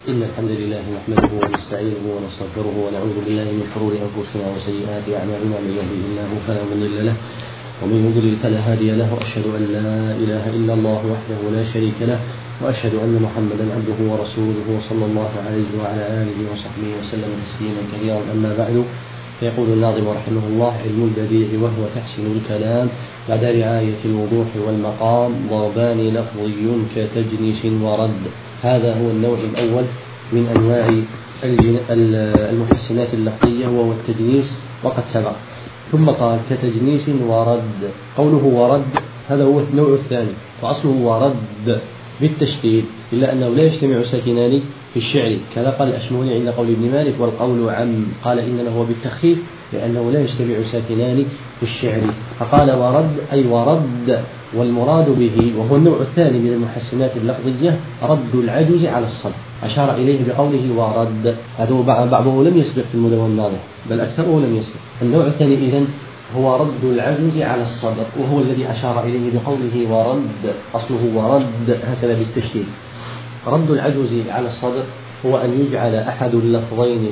إن الحمد لله نحمده ونستعينه ونستغفره ونعوذ بالله من شرور أنفسنا وسيئات أعمالنا، من يهده الله فلا مضل له ومن يضلل فلا هادي له، وأشهد أن لا إله إلا الله وحده لا شريك له، وأشهد أن محمدا عبده ورسوله صلى الله عليه وعلى آله وصحبه وسلم تسليما كثيرا. أما بعد، فيقول الناظم رحمه الله: علم البديع وهو تحسين الكلام بعد رعاية الوضوح والمقام، ضربان لفظي كتجنيس ورد. هذا هو النوع الأول من أنواع المحسنات اللفظية، وهو التجنيس، وقد سبق. ثم قال كتجنيس ورد. قوله ورد هذا هو النوع الثاني، وأصله ورد بالتشديد، إلا أنه لا يجتمع ساكنان في الشعر، كذا قال الأشموني عند قول ابن مالك: والقول عم. قال إنما هو بالتخفيف، لأنه لا يجتمع ساكنان في الشعر، فقال ورد أي ورد. والمراد به، وهو النوع الثاني من المحسنات اللفظية، رد العجز على الصدر، أشار إليه بقوله ورد. هذا بعضه لم يسبق في المدون الناظر، بل أكثره لم يسبق. النوع الثاني إذن هو رد العجز على الصدر، وهو الذي أشار إليه بقوله ورد، أصله ورد هكذا بالتشديد. رد العجز على الصدر هو أن يجعل أحد اللفظين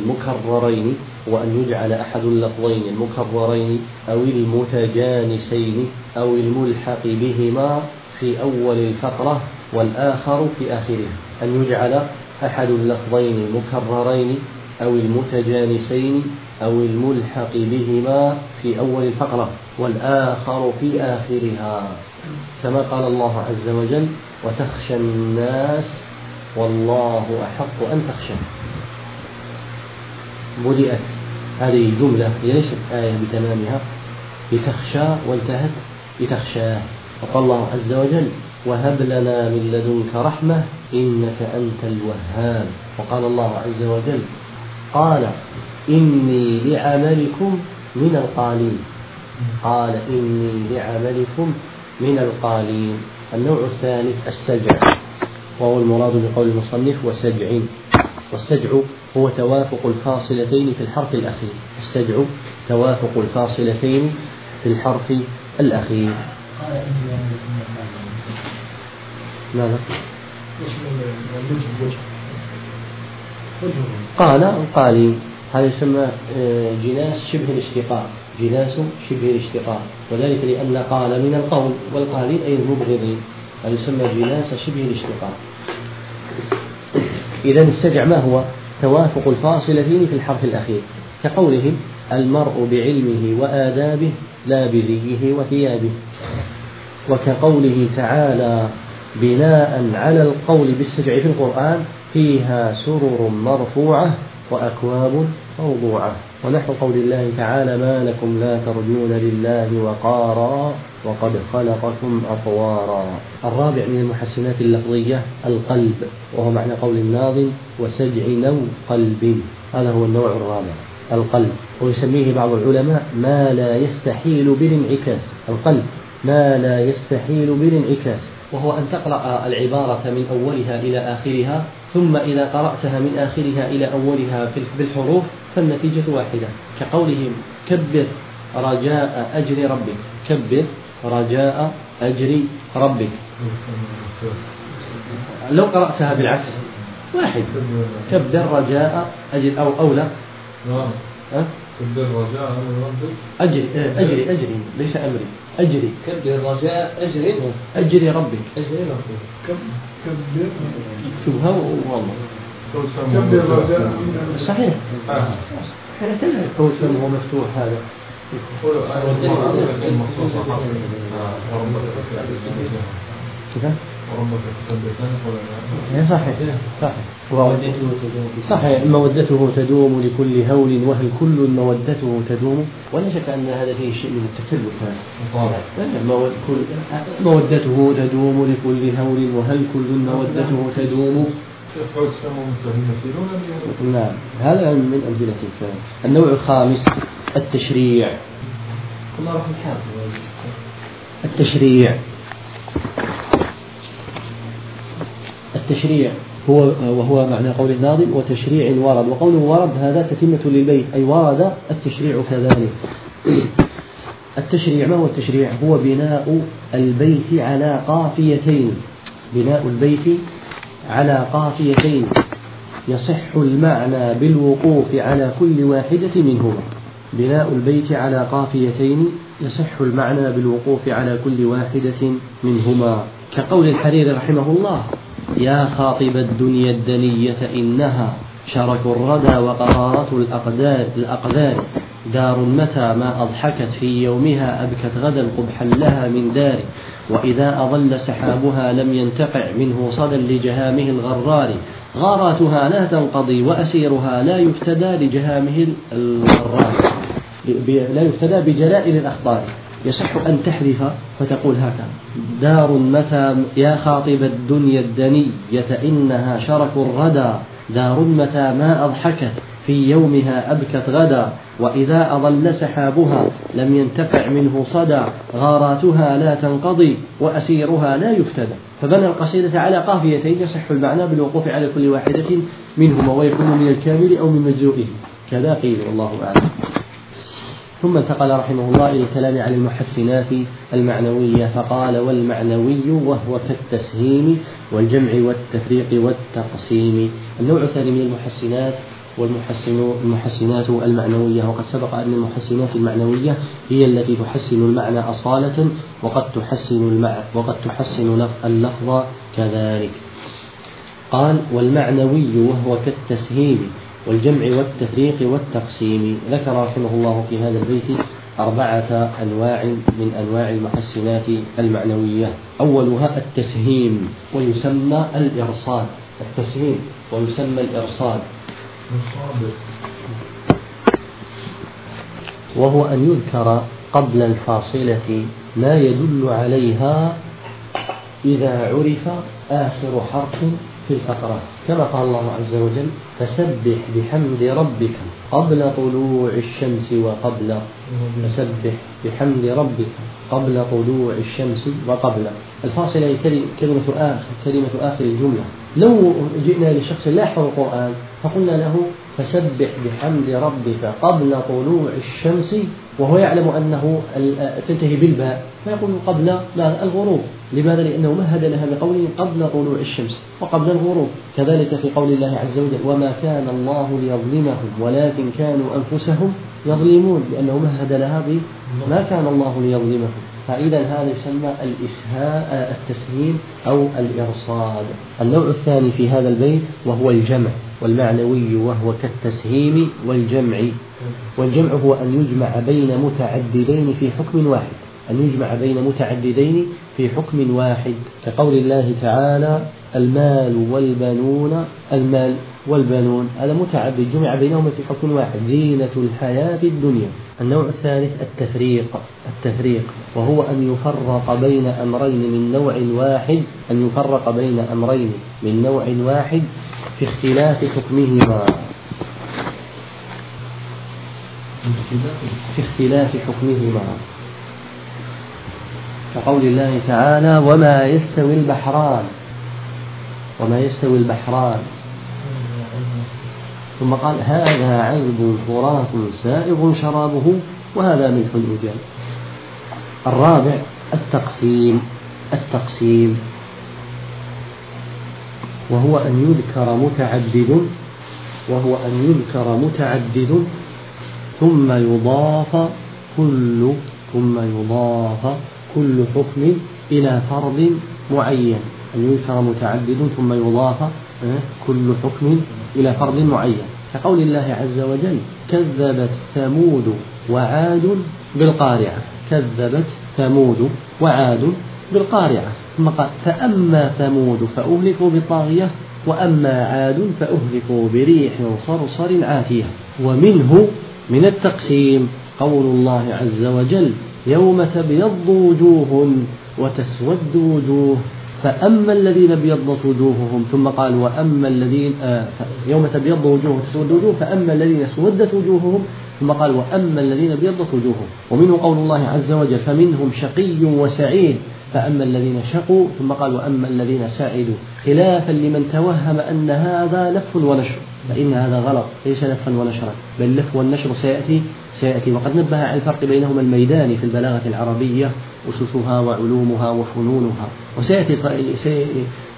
المكررين أو المتجانسين أو الملحق بهما في أول الفقرة والآخر في آخرها. أن يجعل أحد اللفظين المكررين أو المتجانسين أو الملحق بهما في أول الفقرة والآخر في آخرها، كما قال الله عز وجل: وتخشى الناس والله أحق أن تخشى. بدأت هذه الجملة، هي ليست آية بتمامها، بتخشى وانتهت بتخشاه. وقال الله عز وجل: وهب لنا من لدنك رحمة إنك أنت الوهاب. وقال الله عز وجل: قال إني لعملكم من القالين. النوع الثالث السجع، وهو المراد بقول المصنف وسجع. والسجع هو توافق الفاصلتين في الحرف الأخير. السجع توافق الفاصلتين في الحرف الأخير. ماذا؟ قال القالين، هذا يسمى جناس شبه الاشتقاق، وذلك لأن قال من القول، والقالين أي المبغضين، هذا يسمى جناس شبه الاشتقاق. إذن السجع ما هو؟ توافق الفاصلتين في الحرف الأخير، كقولهم: المرء بعلمه وآدابه لا بزيه وثيابه. وكقوله تعالى بناء على القول بالسجع في القرآن: فيها سرر مرفوعة وأكواب موضوعة. ونحو قول الله تعالى: ما لكم لا ترجون لله وقارا وقد خلقكم أطوارا. الرابع من المحسنات اللفظية القلب، وهو معنى قول الناظم: وسجع نو قلب. هذا هو النوع الرابع، القلب، ويسميه بعض العلماء ما لا يستحيل بالانعكاس. القلب ما لا يستحيل بالانعكاس، وهو أن تقرأ العبارة من أولها إلى آخرها، ثم إذا قرأتها من آخرها إلى أولها بالحروف فالنتيجة واحدة، كقولهم: كبر رجاء أجر ربك. كبر رجاء أجر ربك. لو قرأتها بالعكس واحد: كبر رجاء أجر، أو أولى كبر رجاء أجري ليس أمري، أجري. كبر رجاء أجري ربك. كبر شبهه والله. كبر رجاء صحيح. حين كوثر هو مفتوح هذا. كذا صحيح. مودته تدوم لكل هول، وهل كل مودته تدوم. ولا شك أن هذا فيه شيء من التكلف. مودته تدوم لكل هول، وهل كل مودته تدوم. نعم، هذا من أمثلة الكلام. النوع الخامس التشريع. التشريع وهو معنى قول الناظم: وتشريع ورد. وقوله ورد هذا تتمة للبيت، أي ورد التشريع كذلك. التشريع، ما هو التشريع؟ هو بناء البيت على قافيتين، يصح المعنى بالوقوف على كل واحدة منهما. بناء البيت على قافيتين يصح المعنى بالوقوف على كل واحدة منهما، كقول الحريري رحمه الله: يا خاطب الدنيا الدنية إنها شرك الردى وقرارة الأقدار دار متى ما أضحكت في يومها أبكت غدا قبحا لها من دار، وإذا أظل سحابها لم ينتقع منه صدى لجهامه الغرار، غاراتها لا تنقضي وأسيرها لا يفتدى لجهامه الغرار، لا يفتدى بجلائل الأخطار. يصح أن تحذف فتقول هكذا: دار متى يا خاطب الدنيا الدنية إنها شرك الردى دار متى ما أضحكت في يومها أبكت غدا، وإذا أظل سحابها لم ينتفع منه صدى، غاراتها لا تنقضي وأسيرها لا يفتدى. فبنى القصيدة على قافيتين يصح المعنى بالوقوف على كل واحدة منهما، ويكون من الكامل أو من مجزوئه، كذا قيل والله أعلم. ثم انتقل رحمه الله إلى الكلام عن المحسنات المعنوية، فقال: والمعنوي وهو كالتسهيم والجمع والتفريق والتقسيم. النوع الثاني من المحسنات والمحسنات المعنوية، وقد سبق أن المحسنات المعنوية هي التي تحسن المعنى أصالة وقد تحسن اللفظ كذلك. قال: والمعنوي وهو كالتسهيم والجمع والتفريق والتقسيم. ذكر رحمه الله في هذا البيت 4 أنواع من أنواع المحسنات المعنوية. أولها التسهيم ويسمى الإرصاد. التسهيم ويسمى الإرصاد، وهو أن يذكر قبل الفاصلة ما يدل عليها إذا عرف آخر حرف في الفقرة، كما قال الله عز وجل: فسبح بحمد ربك قبل طلوع الشمس وقبل فسبح بحمد ربك قبل طلوع الشمس وقبل. الفاصلة كلمة آخر الجملة. لو جئنا لشخص لا يحفظ القرآن فقلنا له: فسبح بحمد ربك قبل طلوع الشمس، وهو يعلم أنه تنتهي بالباء، فيقول قبل الغروب. لماذا؟ لأنه مهد لها بقوله قبل طلوع الشمس وقبل الغروب. كذلك في قول الله عز وجل: وما كان الله ليظلمهم ولكن كانوا أنفسهم يظلمون، لأنه مهد لها بما كان الله ليظلمهم. فإذا هذا يسمى التسهيل أو الإرصاد. النوع الثاني في هذا البيت وهو الجمع. والمعنوي وهو كالتسهيم والجمع. والجمع هو أن يجمع بين متعددين في حكم واحد، كقول الله تعالى: المال والبنون، هذا متعدد جمع بينهما في حكم واحد، زينة الحياة الدنيا. النوع الثالث التفريق، وهو أن يفرق بين أمرين من نوع واحد في اختلاف حكمهما، كقول الله تعالى: وما يستوي البحران، ثم قال: هذا عذب فرات سائغ شرابه وهذا ملح أجاج. الرابع التقسيم، وهو أن يذكر متعدد ثم يضاف كل حكم إلى فرد معين. كل حكم إلى فرد معين، كقول الله عز وجل: كذبت ثمود وعاد بالقارعة. ثم قال: فأما ثمود فأهلكوا بالطاغية وأما عاد فأهلكوا بريح صرصر عاتية. ومنه من التقسيم قول الله عز وجل: يوم تبيض وجوه وتسود وجوه، فأما الذين ابيضت وجوههم، ثم قال: وأما الذين يوم تبيض وجوه وتسود وجوه، فأما الذين اسودت وجوههم، ثم قال: وأما الذين ابيضت وجوههم. ومنه قول الله عز وجل: فمنهم شقي وسعيد، فأما الذين شقوا، ثم قال: وأما الذين سعدوا، خلافا لمن توهم أن هذا لف ونشر، فإن هذا غلط، ليس لفا ونشرا، بل لف والنشر سيأتي. وقد نبه على الفرق بينهما الميداني في البلاغة العربية، أسسها وعلومها وفنونها، وسيأتي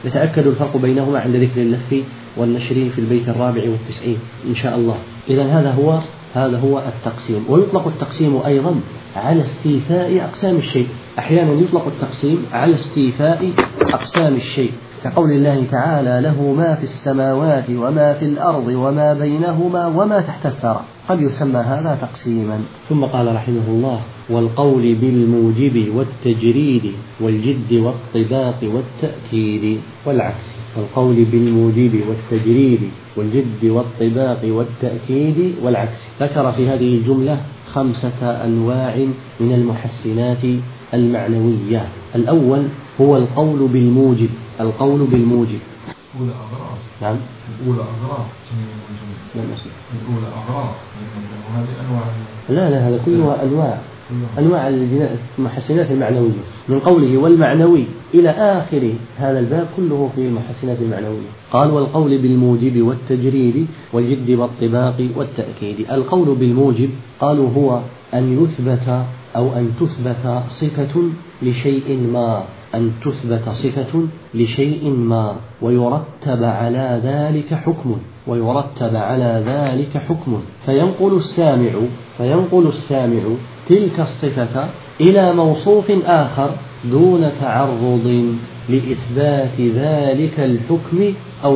يتأكد الفرق بينهما عند ذكر اللف والنشر في البيت 94 إن شاء الله. إذن هذا هو التقسيم. ويطلق التقسيم أيضا على استيفاء أقسام الشيء. أحيانا يطلق التقسيم على استيفاء أقسام الشيء، كقول الله تعالى: له ما في السماوات وما في الأرض وما بينهما وما تحت الثرى. قد يسمى هذا تقسيما. ثم قال رحمه الله: والقول بالموجب والتجريد والجد والطباق والتأكيد والعكس. والقول بالموجب والتجريد والجد والطباق والتأكيد والعكس. ذكر في هذه الجملة 5 أنواع من المحسنات المعنوية. الأول هو القول بالموجب. القول بالموجب الأولى أغراض. نعم. الأولى أغراض. الأولى أغراض. وهذه أنواع. لا هذا كلها أنواع المحسنات المعنوية، من قوله والمعنوي إلى آخر هذا الباب كله في المحسنات المعنوية. قال: والقول بالموجب والتجريد والجد والطباق والتأكيد. القول بالموجب قالوا هو أن يثبت أو أن تثبت صفة لشيء ما، أن تثبت صفة لشيء ما ويرتب على ذلك حكم فينقل السامع تلك الصفة إلى موصوف آخر دون تعرض لإثبات ذلك الحكم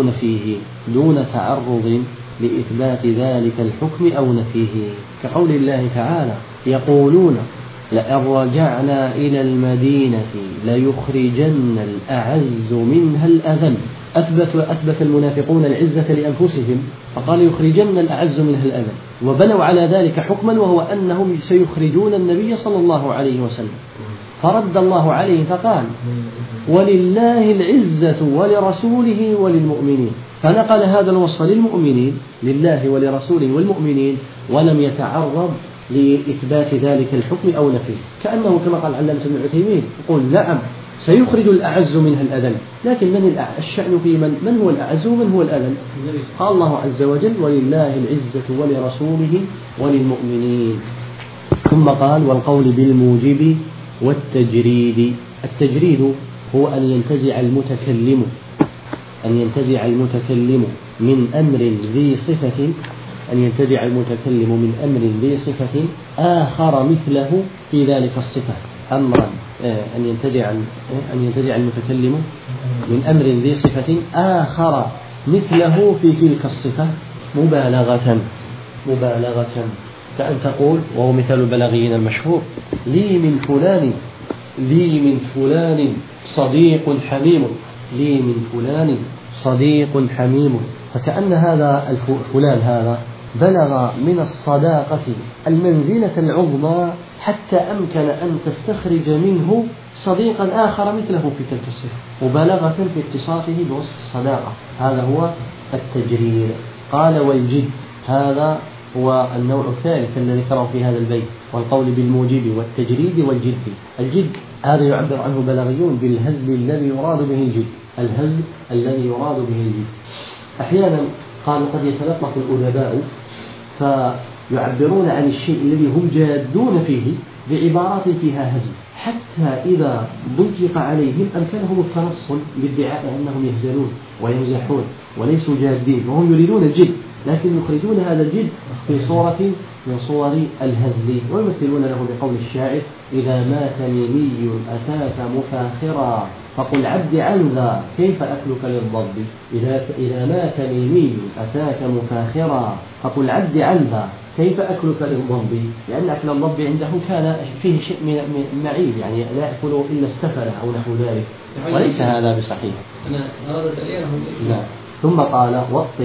أو نفيه، كقول الله تعالى: يقولون لئن رجعنا إلى المدينة ليخرجن الأعز منها الأذل. أثبت المنافقون العزة لأنفسهم فقال يخرجن الأعز منها الأذل، وبنوا على ذلك حكما وهو أنهم سيخرجون النبي صلى الله عليه وسلم، فرد الله عليه فقال: ولله العزة ولرسوله وللمؤمنين، فنقل هذا الوصف للمؤمنين، لله ولرسوله والمؤمنين، ولم يتعرض لإثبات ذلك الحكم أو نفيه، كأنه كما قال علامة ابن عثيمين يقول: نعم سيخرج الأعز منها الأذل، لكن الشأن في من هو الأعز ومن هو الأذل؟ قال الله عز وجل: ولله العزة ولرسوله وللمؤمنين. ثم قال: والقول بالموجب والتجريد. التجريد هو أن ينتزع المتكلم من أمر ذي صفة آخر مثله في ذلك الصفة. أمرا أن ينتزع المتكلم من أمر ذي صفة آخر مثله في تلك الصفة مبالغة، كأن تقول، وهو مثال البلاغيين المشهور: لي من فلان صديق حميم، فكأن هذا الفلان هذا بلغ من الصداقة المنزلة العظمى حتى أمكن أن تستخرج منه صديقا آخر مثله في تلك الصفة، مبالغة في اتصافه بوصف الصداقة. هذا هو التجريد. قال: والجد، هذا هو النوع الثالث الذي ذكره في هذا البيت: والقول بالموجب والتجريد والجد. الجد هذا يعبر عنه بلاغيون بالهزل الذي يراد به الجد. أحيانا قالوا قد يتلطف الأدباء فيعبرون عن الشيء الذي هم جادون فيه بعبارات فيها هزل، حتى إذا ضيق عليهم أمكنهم التنصل بادعاء أنهم يهزلون ويمزحون وليسوا جادين وهم يريدون الجد، لكن يخرجون هذا الجد في صورة من صور الهزل، ويمثلون له بقول الشاعر: إذا مات نيمي أتاك مفاخرا فقل عبد عن ذا كيف أكلك للضب. إذا مات نيمي أتاك مفاخرا فقل عبد عن ذا كيف أكلك للضب، لأن أكل الضب عندهم كان فيه شيء من المعيب، يعني لا يأكل إلا السفلة أو نحو ذلك، وليس هذا بصحيح. لا. ثم قال: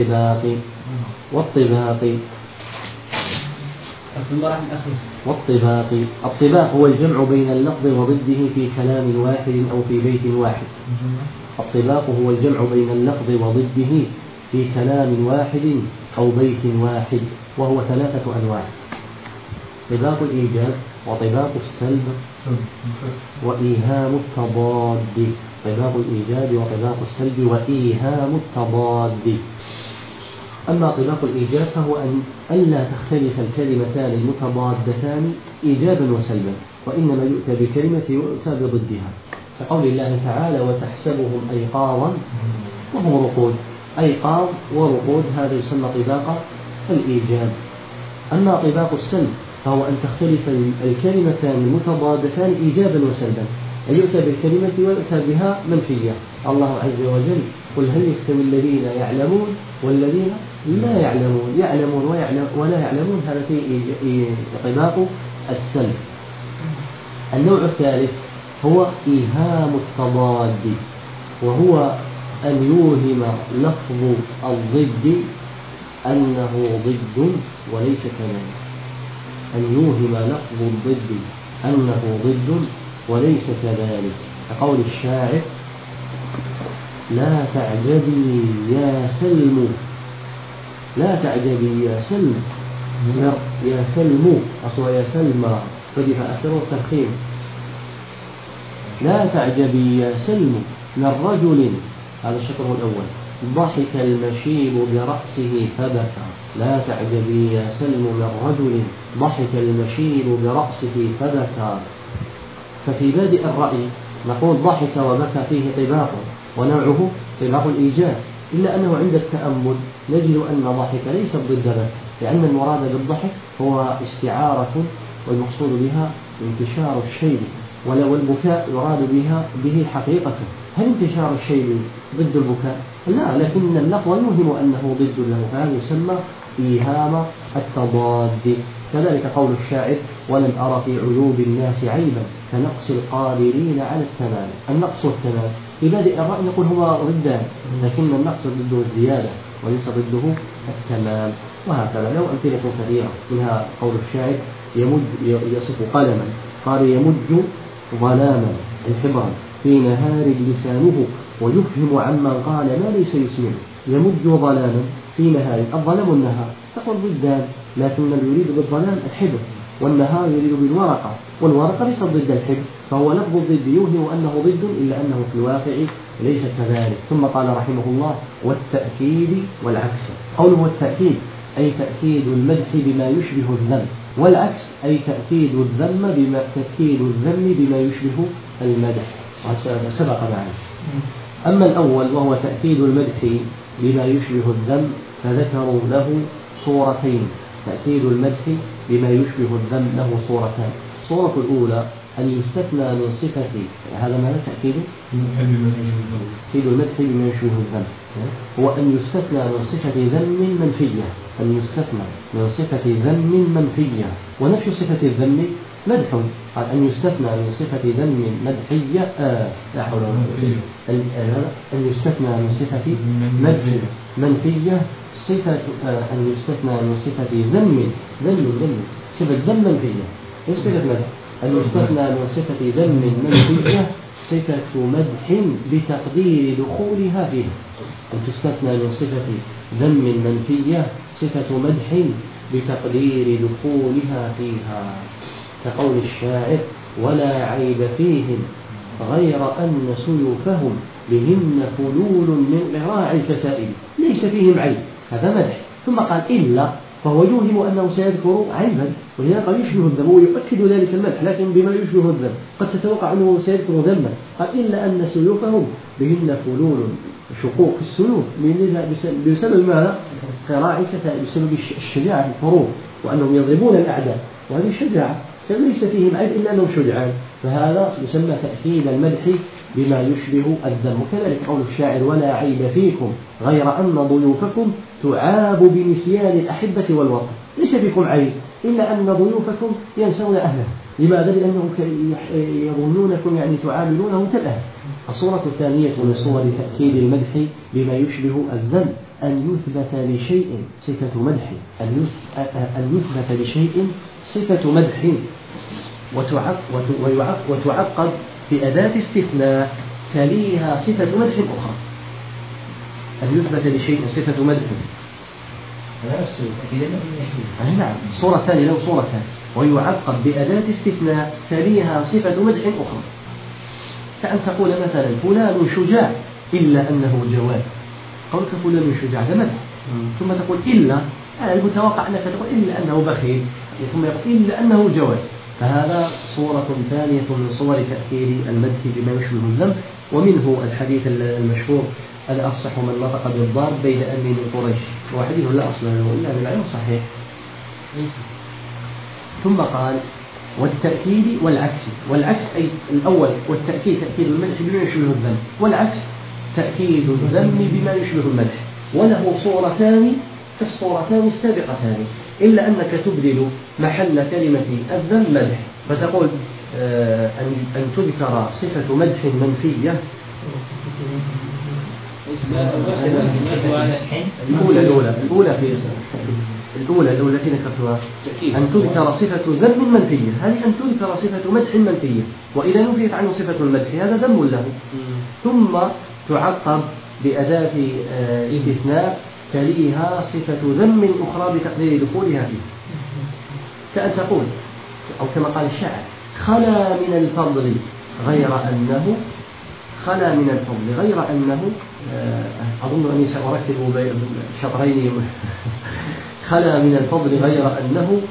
الطباق هو الجمع بين اللفظ وضده في كلام واحد أو في بيت واحد. الطباق هو الجمع بين اللفظ وضده في كلام واحد أو بيت واحد، وهو 3 أنواع: طباق الإيجاب وطباق السلب وإيهام التضاد. طباق الإيجاب وطباق السلب وإيهام التضاد. أما طباق الإيجاب فهو ألا تختلف الكلمتان المتضادتان إيجابا وسلبا، وإنما يؤتى بكلمة يؤتى بضدها. كقول الله تعالى وتحسبهم أيقاظا وهم رقود. أيقاظ ورقود هذا يسمى طباق الإيجاب. أما طباق السلب فهو أن تختلف الكلمتان المتضادتان إيجابا وسلبا، أن يؤتى بالكلمة ويؤتى بها منفية. الله عز وجل قل هل يستوي الذين يعلمون والذين لا يعلمون، يعلمون ولا يعلمون، هذا في طباق السلب. النوع الثالث هو إيهام التضاد، وهو أن يوهم لفظ الضد أنه ضد وليس كذلك. أن يوهم لفظ الضد أنه ضد وليس كذلك، كقول الشاعر لا تعجبي يا سلم، لا تعجبي يا سلم، يا سلم أصلا يا سلمى فدي فأثره التفخيم. لا تعجبي يا سلم من رجل، هذا الشطر الأول، ضحك المشيب برأسه فبكى. لا تعجبي يا سلم من رجل ضحك المشيب برأسه فبكى. ففي بادئ الرأي نقول ضحك وبكى فيه طباق ونوعه طباق الإيجاب، إلا أنه عند التأمل نجد أن ضحك ليس ضد بكى، لأن المراد بالضحك هو استعارة والمقصود بها انتشار الشيء، والبكاء يراد به حقيقته. هل انتشار الشيء ضد البكاء؟ لا، لكن اللفظ يوهم أنه ضد له، فهذا يسمى إيهام التضاد. كذلك قول الشاعر ولم أرى في عيوب الناس عيبا كنقص القادرين على التمام. النقص والتمام في بادئ الرأي نقول هما ضدان، لكن النقص ضده الزيادة وليس ضده التمام. وهكذا له أمثلة كثيرة، منها قول الشاعر يصف قلما قال يمج ظلاما الحبرا في نهار لسانه ويفهم عمن قال ما ليس يسمع. يمج ظلاما في نهار، الظلام والنهار تقول ضدان، لكن الذي يريد بالظلام الحبر، والنهار يريد بالورقة، والورقة ليست ضد الحبر، فهو لفظ الضد يوهم أنه ضد، إلا أنه في الواقع ليس كذلك. ثم قال رحمه الله والتأكيد والعكس. قوله والتأكيد أي تأكيد المدح بما يشبه الذم، والعكس أي تأكيد الذم بما يشبه المدح، سبق معنا. أما الأول وهو تأكيد المدح بما يشبه الذم فذكروا له صورتين. تأكيد المدح بما يشبه الذم له صورتان. الصورة الأولى أن يستثنى من صفة، هذا ماذا تأكيد المدح بما يشبه الذم، هو أن يستثنى من صفة ذم منفية، أن يستثنى من صفة ذم منفية. ونفي صفة الذم مدح، قال أن يستثنى من صفة ذم مدحية لا حول ولا قوة، أن يستثنى من صفة مدح منفية صفة، أن يستثنى من صفة ذم صفة ذم منفية، إيش صفة مدح؟ أن يستثنى من صفة ذم منفية صفة مدح بتقدير دخولها فيها. أن تستثنى من صفة ذم منفية صفة مدح بتقدير دخولها فيها، كقول الشاعر ولا عيب فيهم غير أن سيوفهم بهن فلول من غراع الكتائب، ليس فيهم عيب، هذا مدح. ثم قال إلا، فهو يوهم أنه سيذكر عيبا، وهنا قد يشبه الذم، ويؤكد ذلك المدح لكن بما يشبه الذم، قد تتوقع أنه سيذكر ذما. قال إلا أن سيوفهم بهن فلول، شقوق السيوف بسبب ماذا؟ قراع الكتائب، بسبب الشجاعة في الحروب، وأنهم يضربون الأعداء، وهذه الشجاعة فليس فيهم عيب إلا أنهم شجعان، فهذا يسمى تأكيد المدح بما يشبه الذم. وكذلك قول الشاعر ولا عيب فيكم غير أن ضيوفكم تعاب بنسيان الأحبة والوطن، ليس فيكم عيب إلا أن ضيوفكم ينسون أهله. لماذا؟ لأنهم يظنونكم يعني تعاملونهم كالأهل. الصورة الثانية من صور تأكيد المدح بما يشبه الذم أن يثبت لشيء صفة مدح، أن يثبت لشيء صفة مدح وتعقد بأداة استثناء تليها صفة مدح أخرى. أن يثبت لشيء صفة مدح، نعم، صورة ثانية له صورة ثانية، ويعقد بأداة استثناء تليها صفة مدح أخرى، كأن تقول مثلا فلان شجاع إلا أنه جواد، قولك فلان شجاع ده مدح، ثم تقول إلا، المتوقع أنك تقول إلا أنه بخيل، ثم يقول إلا أنه جواد، فهذا صورة ثانية من صور تأكيد المدح بما يشبه الذم. ومنه الحديث المشهور: أنا أفصح من نطق بالضاد بين أمي من قريش، هو حديث لا أصل له إلا بالعلم صحيح. ثم قال: والتأكيد والعكس. والعكس أي الأول والتأكيد تأكيد المدح بما يشبه الذم، والعكس تأكيد الذم بما يشبه المدح. وله صورتان كالصورتان السابقتان، إلا أنك تبدل محل كلمة الذم مدح، فتقول أن تذكر صفة مدح منفية. الأولى التي ذكرتها أن تذكر صفة ذم منفية، هذه أن تذكر صفة مدح منفية، وإذا نفيت عنه صفة المدح هذا ذم له. ثم تعقب بأداة استثناء تليها صفة ذم أخرى بتقدير دخولها فيه، كأن تقول أو كما قال الشاعر: خلا من الفضل غير أنه أظن أني سأركب شطرين خلا من الفضل غير أنه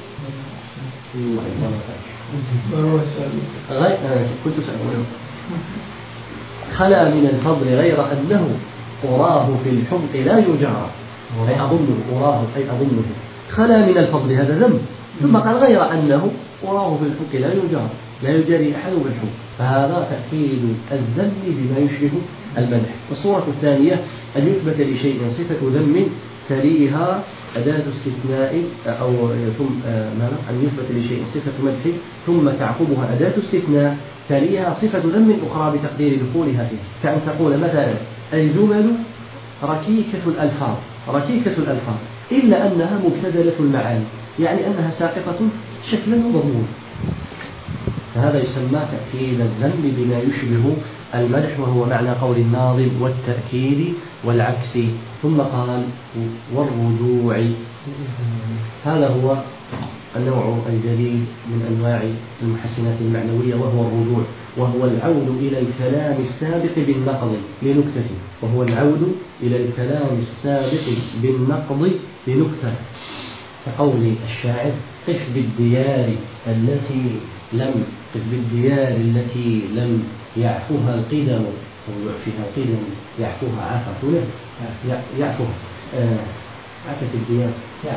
خلا من الفضل غير أنه أراه في الحمق لا يجارى، أي أظنه خلا من الفضل هذا ذنب، ثم قال غير أنه أراه في الحمق لا يجاري أحد بالحمق، فهذا تأكيد الذم بما يشبه المدح. الصورة الثانية أن يثبت لشيء صفة ذم تليها أداة استثناء أن يثبت لشيء صفة مدح ثم تعقبها أداة استثناء تليها صفة ذم أخرى بتقدير دخولها فيه، كأن تقول مثلا: الجمل ركيكة الألفاظ إلا أنها مبتذلة المعاني، يعني أنها ساقطة شكلا ومضمونا، فهذا يسمى تأكيد الذم بما يشبه المدح، وهو معنى قول الناظم: والتأكيد والعكس. ثم قال: والرجوع. هذا هو النوع الجديد من أنواع المحسنات المعنوية، وهو الرجوع، وهو العود إلى الكلام السابق بالنقض لنكتة، كقول الشاعر: قف بالديار التي لم يعفوها القدم، يعفوها عفت الديار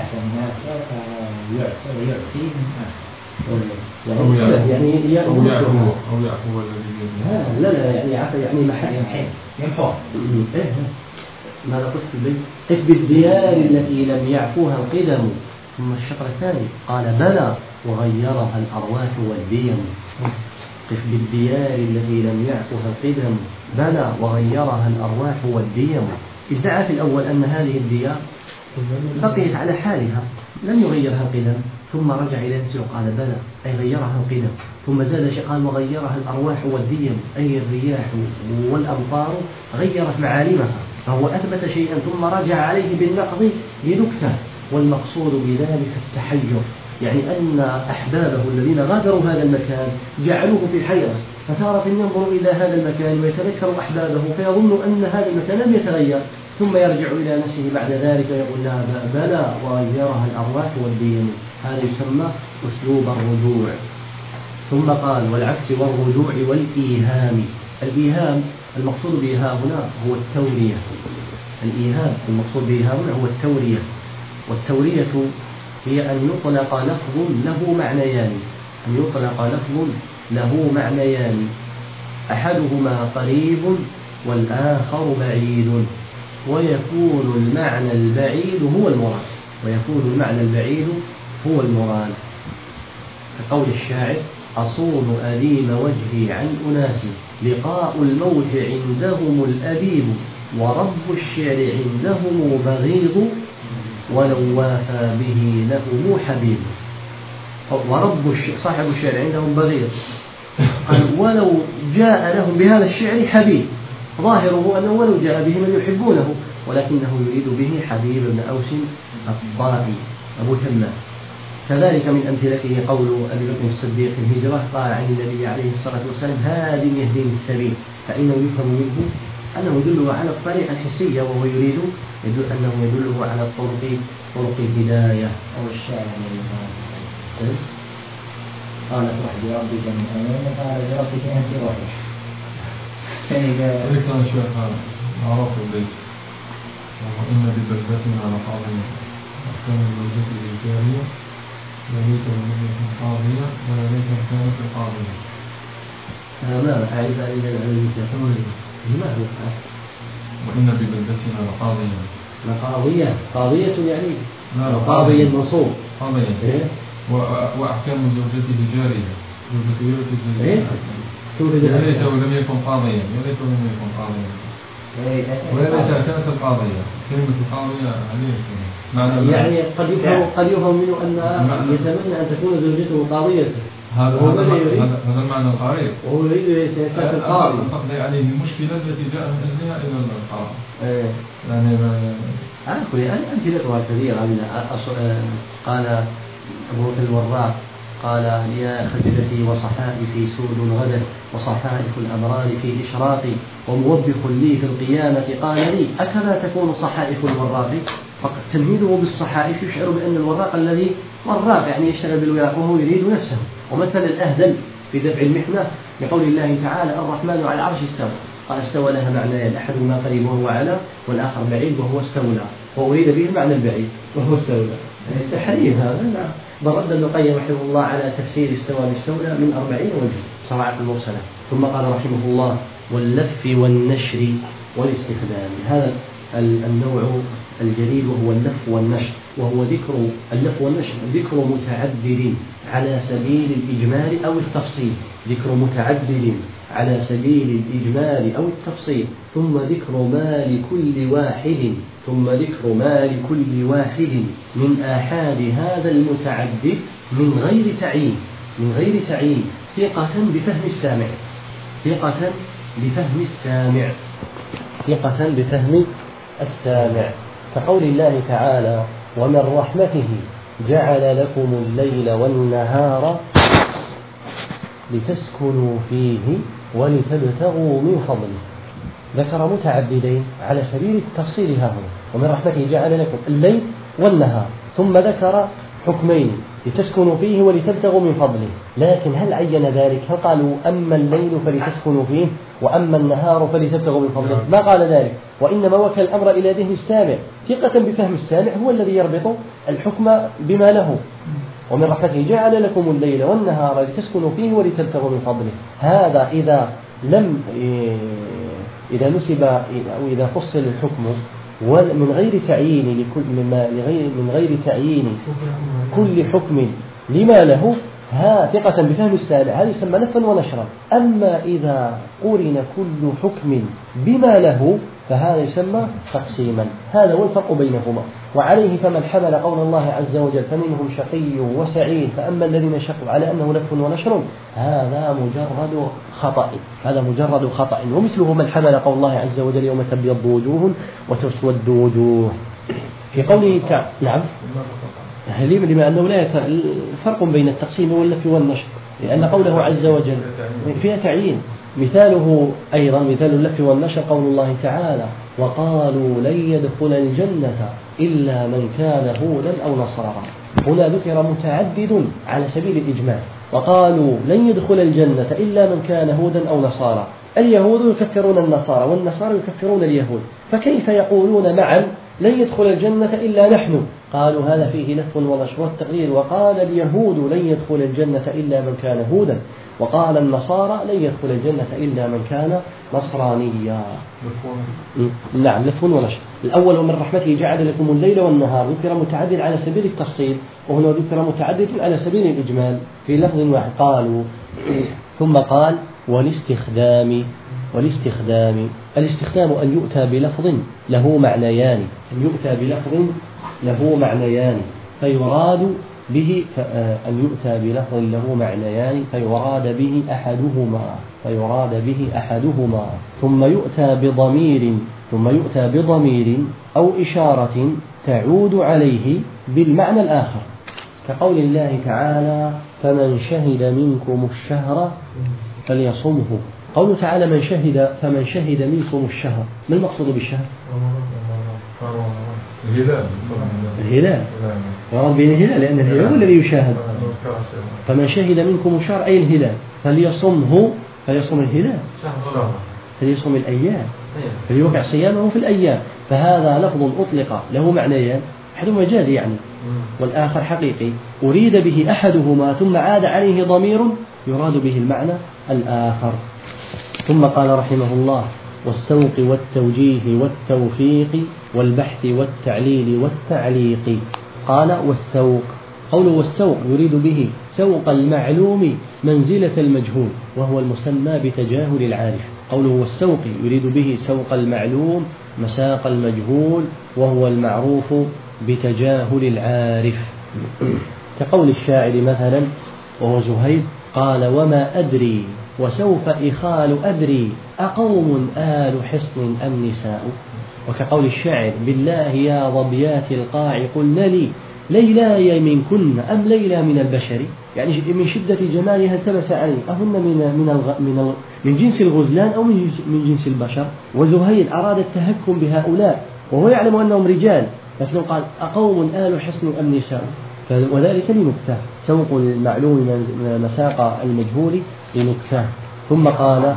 يعني أو يعفو الذي يعني يمحوها. ماذا قلت في البيت؟ قف بالديار التي لم يعفوها القدم. ثم الشطر الثاني قال: بلى وغيرها الأرواح والديم. قف بالديار التي لم يعفها القدم، بلى وغيرها الأرواح والديم. ادعى في الأول أن هذه الديار بقيت على حالها لم يغيرها القدم، ثم رجع إلى نفسه وقال: بلى أي غيرها القدم، ثم زاد قال: وغيرها الأرواح والديم، أي الرياح والأمطار غيرت معالمها، فهو أثبت شيئا ثم رجع عليه بالنقض لنكتة. والمقصود بذلك التحير، يعني أن أحبابه الذين غادروا هذا المكان جعلوه في حيرة، فتارة ينظر إلى هذا المكان ويتذكر أحبابه فيظن أن هذا المكان لم يتغير، ثم يرجع إلى نفسه بعد ذلك ويقول: لا بلى وغيرها الأرواح والدين. هذا يسمى أسلوب الرجوع. ثم قال: والعكس والرجوع والإيهام. الإيهام المقصود به هنا هو التورية. الإيهام المقصود به هنا هو التورية، والتورية هي أن يطلق لفظ له معنيان، أحدهما قريب والآخر بعيد، ويكون المعنى البعيد هو المراد، كقول الشاعر: أصون أليم وجهي عن أناس، لقاء الموت عندهم الأبيب، ورب الشعر عندهم بغيض، ولو وافى به لهم حبيب. صاحب الشعر عندهم بغيض، قال: ولو جاء لهم بهذا الشعر حبيب، ظاهره أنه ولو جاء به من يحبونه، ولكنه يريد به حبيب بن أوس الطائي أبو تمام. كذلك من أمثلته قول أبي بكر الصديق في الهجرة: قال عن النبي عليه الصلاة والسلام: هذه يهديني السبيل، فإنه يفهم منه أنه يدله على الطريق الحسية، وهو يريد أنه يدله على طرق الهداية. أو الشاعر قالت روح بربك من أمين قال بربك أنت روحي. ليس أنا شيخ عرف البيت وإن ببلدتنا لقاضية أحكام زوجته الجارية لا ليت من يكون قاضية ولا ليت كانت القاضية. ما أعرف إلا الذي لماذا؟ وإن ببلدتنا لقاضية. لقاضية قاضية يعني قاضية منصوب قاضية. وأحكام زوجته جارية. يا ليته لم يكن قاضيا. يا ليته لم يكن قاضيا. ولا ليت كانت القاضية. كلمة القاضية عليه يعني قد يفهم منه أن يتمنى أن تكون زوجته قاضية. هذا المعنى القريب. وهو يريد سياسات القاضي. يعني المشكلة التي جاء من أجلها إلى القاضي. يعني أمثلتها كثيرة. قال أبو الوراق قال يا خجلتي وصحائفي سود غدا وصحائف الأبرار في إشراقي وموبخ لي في القيامة قال لي أكذا تكون صحائف الوراق. تمهيده بالصحائف يشعر بأن الوراق الذي وراق يعني يشتغل بالوراق وهو يريد نفسه. ومثل الأهدل في دفع المحنة بقول الله تعالى الرحمن على العرش استوى. قال استوى لها معنيان أحدهما قريب وهو على والآخر بعيد وهو استولى وأريد به المعنى البعيد وهو استولى. تحريف هذا. بل رد ابن القيم رحمه الله على تفسير استوى باستولى من 40 وجه صواعق المرسلة. ثم قال رحمه الله واللف والنشر والاستخدام. هذا النوع الجديد وهو اللف والنشر وهو ذكر اللف والنشر ذكر متعدد على سبيل الإجمال أو التفصيل. ذكر متعدد على سبيل الإجمال أو التفصيل ثم ذكر ما لكل واحد من آحاد هذا المتعدد من غير تعيين ثقة بفهم السامع كقول الله تعالى ومن رحمته جعل لكم الليل والنهار لتسكنوا فيه ولتبتغوا من فضله. ذكر متعددين على سبيل التفصيل هنا. ومن رحمته جعل لكم الليل والنهار ثم ذكر حكمين لتسكنوا فيه ولتبتغوا من فضله. لكن هل عين ذلك؟ هل قالوا أما الليل فلتسكنوا فيه وأما النهار فلتبتغوا من فضله؟ ما قال ذلك. وإنما وكل الأمر إلى ذهن السامع ثقة بفهم السامع هو الذي يربط الحكم بما له. ومن رحمته جعل لكم الليل والنهار لتسكنوا فيه ولتبتغوا من فضله. هذا إذا نسب أو إذا فصل الحكم من غير تعيين كل حكم لما له ثقة بفهم السامع هذا يسمى لفا ونشرا. أما إذا قرن كل حكم بما له فهذا يسمى تقسيما. هذا هو الفرق بينهما. وعليه فمن حمل قول الله عز وجل فمنهم شقي وسعيد فأما الذين شقوا على أنه لف ونشر هذا مجرد خطأ. ومثله من حمل قول الله عز وجل يوم تبيض وجوه وتسود وجوه في قوله تعالى. نعم لما أنه لا فرق بين التقسيم واللف والنشر لأن قوله عز وجل فيها تعيين. مثاله أيضا مثال اللف والنشر قول الله تعالى وقالوا لن يدخل الجنة إلا من كان هودا أو نصارى. هنا ذكر متعدد على سبيل الإجمال. وقالوا لن يدخل الجنة إلا من كان هودا أو نصارى. اليهود يكفرون النصارى والنصارى يكفرون اليهود فكيف يقولون معا لن يدخل الجنة إلا نحن؟ قالوا هذا فيه لف ونشر والتقدير. وقال اليهود لن يدخل الجنة إلا من كان هودا وقال النصارى لن يدخل الجنة إلا من كان نصرانيا. نعم لف ونشر. الأول ومن رحمته جعل لكم الليل والنهار ذكر متعدد على سبيل التفصيل وهنا ذكر متعدد على سبيل الإجمال في لفظ واحد. قالوا ثم قال والاستخدام. الاستخدام أن يؤتى بلفظ له معنيان فيراد به فيراد به أحدهما ثم يؤتى بضمير أو إشارة تعود عليه بالمعنى الآخر كقول الله تعالى فمن شهد منكم الشهر فليصمه. قوله تعالى فمن شهد منكم الشهر ما المقصود بالشهر؟ الهلال ورد بين الهلال لأن الهلال هو الذي يشاهد. فمن شهد منكم الشهر أي الهلال فليصم الهلال، فليصم الأيام، فليوقع صيامه في الأيام. فهذا لفظ أطلق له معنيان، أحدهما مجازي يعني والآخر حقيقي، أريد به أحدهما ثم عاد عليه ضمير يراد به المعنى الآخر. ثم قال رحمه الله: والسوق والتوجيه والتوفيق والبحث والتعليل والتعليق. قال: والسوق، قوله والسوق يريد به سوق المعلوم منزلة المجهول وهو المسمى بتجاهل العارف. قوله والسوق يريد به سوق المعلوم مساق المجهول وهو المعروف بتجاهل العارف. كقول الشاعر مثلا وهو زهير: قال: وما أدري وسوف إخال أدري أقوم آل حصن أم نساء. وكقول الشاعر: بالله يا ظبيات القاع قلن لي ليلاي منكن أم ليلى من البشر، يعني من شدة جمالها التبس عليه أهن من جنس الغزلان أو من جنس البشر. وزهير أراد التهكم بهؤلاء وهو يعلم أنهم رجال، لكنه قال: أقوم آل حصن أم نساء، وذلك لنكتة، سوق المعلوم مساق المجهول لنكتة. ثم قال: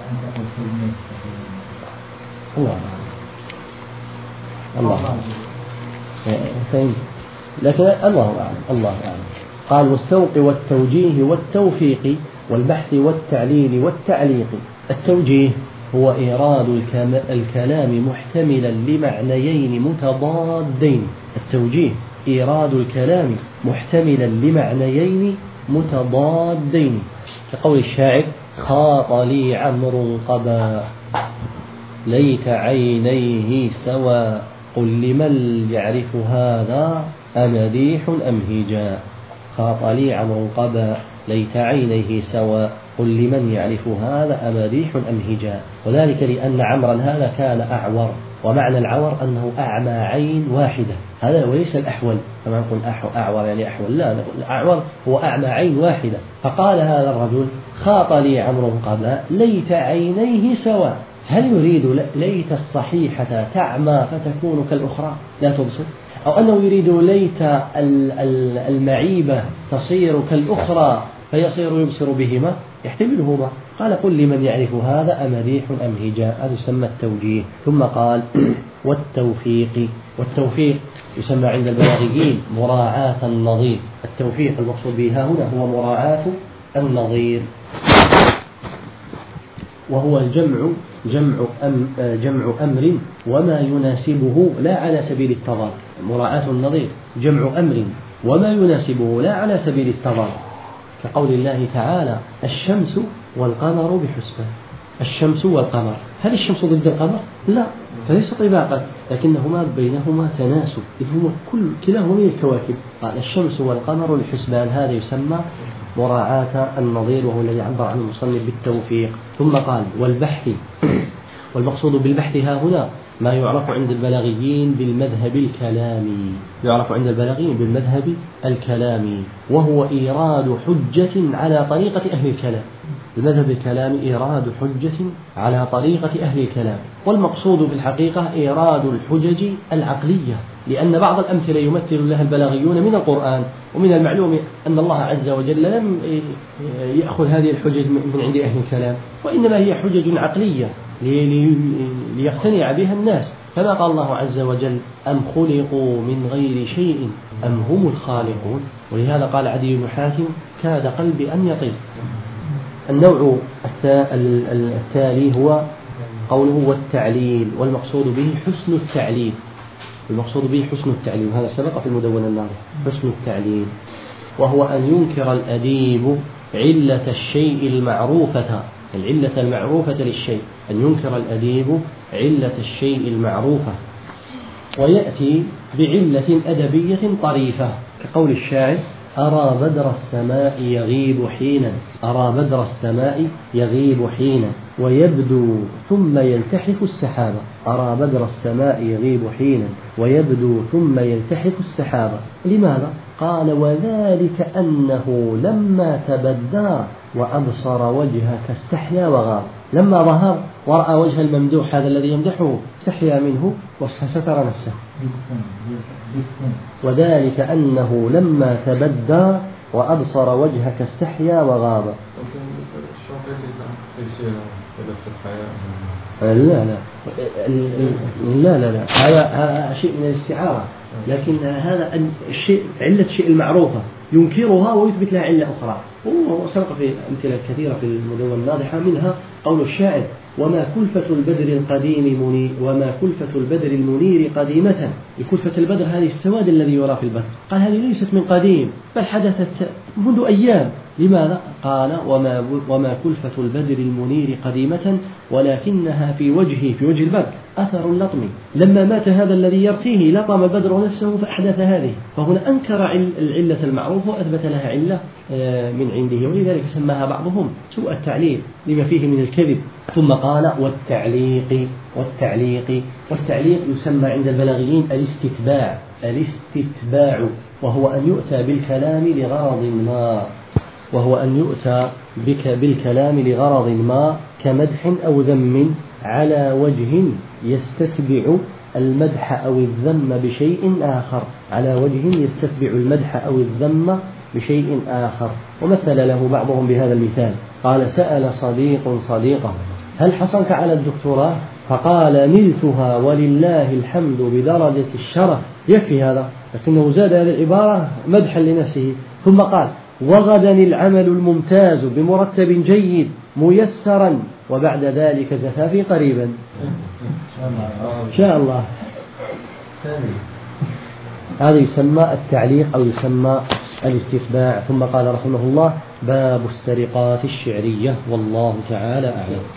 الله فهم، لكن الله أعلم. قال: والسوق والتوجيه والتوفيق والبحث والتعليل والتعليق. التوجيه هو إيراد الكلام محتملا لمعنيين متضادين. التوجيه إيراد الكلام محتملا لمعنيين متضادين، كقول الشاعر: خاط لي عمرو قبا ليت عينيه سوى قل لمن يعرف هذا أمديح أم هجاء. خاط لي عمرو قبا ليت عينيه سوى قل لمن يعرف هذا أمديح أم هجاء. وذلك لأن عمرا هذا كان أعور، ومعنى العور أنه أعمى عين واحدة، هذا وليس الأحول كما نقول أعور يعني أحول، لا، الأعور هو أعمى عين واحدة. فقال هذا الرجل: خاط لي عمرو قبا ليت عينيه سوى. هل يريد ليت الصحيحة تعمى فتكون كالأخرى لا تبصر، أو أنه يريد ليت المعيبة تصير كالأخرى فيصير يبصر بهما؟ يحتملهما. قال: قل لمن يعرف هذا أمديح أم هجاء، هذا يسمى التوجيه. ثم قال: والتوفيق يسمى عند البلاغيين مراعاة النظير. التوفيق المقصود به هنا هو مراعاة النظير، وهو جمع أمر وما يناسبه لا على سبيل التضاد. مراعاة النظير جمع أمر وما يناسبه لا على سبيل التضاد، كقول الله تعالى: الشمس والقمر بحسبان. الشمس والقمر، هل الشمس ضد القمر؟ لا، فليس طباقا، لكنهما بينهما تناسب، إذ هما كلاهما من الكواكب. قال: الشمس والقمر بحسبان، هذا يسمى مراعاة النظير، وهو الذي عبر عنه المصنف بالتوفيق. ثم قال: والبحث، والمقصود بالبحث ها هنا ما يعرف عند البلاغيين بالمذهب الكلامي، يعرف عند البلاغيين بالمذهب الكلامي، وهو إيراد حجة على طريقة أهل الكلام. المذهب الكلامي إيراد حجة على طريقة أهل الكلام، والمقصود في الحقيقة إيراد الحجج العقلية، لأن بعض الأمثلة يمثل لها البلاغيون من القرآن، ومن المعلوم أن الله عز وجل لم يأخذ هذه الحجج من عند أهل الكلام، وإنما هي حجج عقلية ليقتنع بها الناس، كما قال الله عز وجل: أم خلقوا من غير شيء أم هم الخالقون. ولهذا قال عدي بن حاتم: كاد قلبي أن يطير. النوع التالي هو قوله والتعليل، والمقصود به حسن التعليل. المقصود به حسن التعليل، هذا سبق في المدونة الناظر. حسن التعليل وهو أن ينكر الأديب علة الشيء المعروفة، العلة المعروفة للشيء، أن ينكر الأديب علة الشيء المعروفة، ويأتي بعلة أدبية طريفة، كقول الشاعر: أرى بدر السماء يغيب حينا، أرى بدر السماء يغيب حينا ويبدو ثم يلتحف السحابة. أرى بدر السماء يغيب حينا ويبدو ثم يلتحف السحابة. لماذا؟ قال: وذلك أنه لما تبدى وأبصر وجهك استحيا وغاب. لما ظهر ورأى وجه الممدوح هذا الذي يمدحه استحيا منه فستر نفسه، وذلك أنه لما تبدى وأبصر وجهك استحيا وغاب. لا هذا شيء من الاستعارة، لكن هذا الشيء علة شيء المعروفة ينكرها ويثبت لها علة أخرى. وسبق في أمثلة كثيرة في المدونة الناضحة، منها قول الشاعر: وما كلفة البدر المنير قديمة. الكلفة البدر هذه السواد الذي يرى في البدر، قال هذه ليست من قديم بل حدثت منذ أيام. لماذا؟ قال: وما كلفة البدر المنير قديمة ولكنها في وجه البدر أثر اللطم. لما مات هذا الذي يرثيه لطم البدر نفسه فأحدث هذه. فهنا أنكر العلة المعروفة وأثبت لها علة من عنده، ولذلك سماها بعضهم سوء التعليل لما فيه من الكذب. ثم قال: والتعليق يسمى عند البلاغيين الاستتباع، وهو أن يؤتى بالكلام لغرض ما كمدح أو ذم على وجه يستتبع المدح أو الذم بشيء آخر. ومثل له بعضهم بهذا المثال، قال: سأل صديق صديقه: هل حصلت على الدكتوراه؟ فقال: نلتها ولله الحمد بدرجة الشرف. يكفي هذا، لكنه زاد هذه العبارة مدحا لنفسه. ثم قال: وغدا العمل الممتاز بمرتب جيد ميسرا، وبعد ذلك زفافي قريبا. إن شاء الله. هذا يسمى التعليق أو يسمى الاستتباع. ثم قال رحمه الله: باب السرقات الشعرية، والله تعالى أعلم.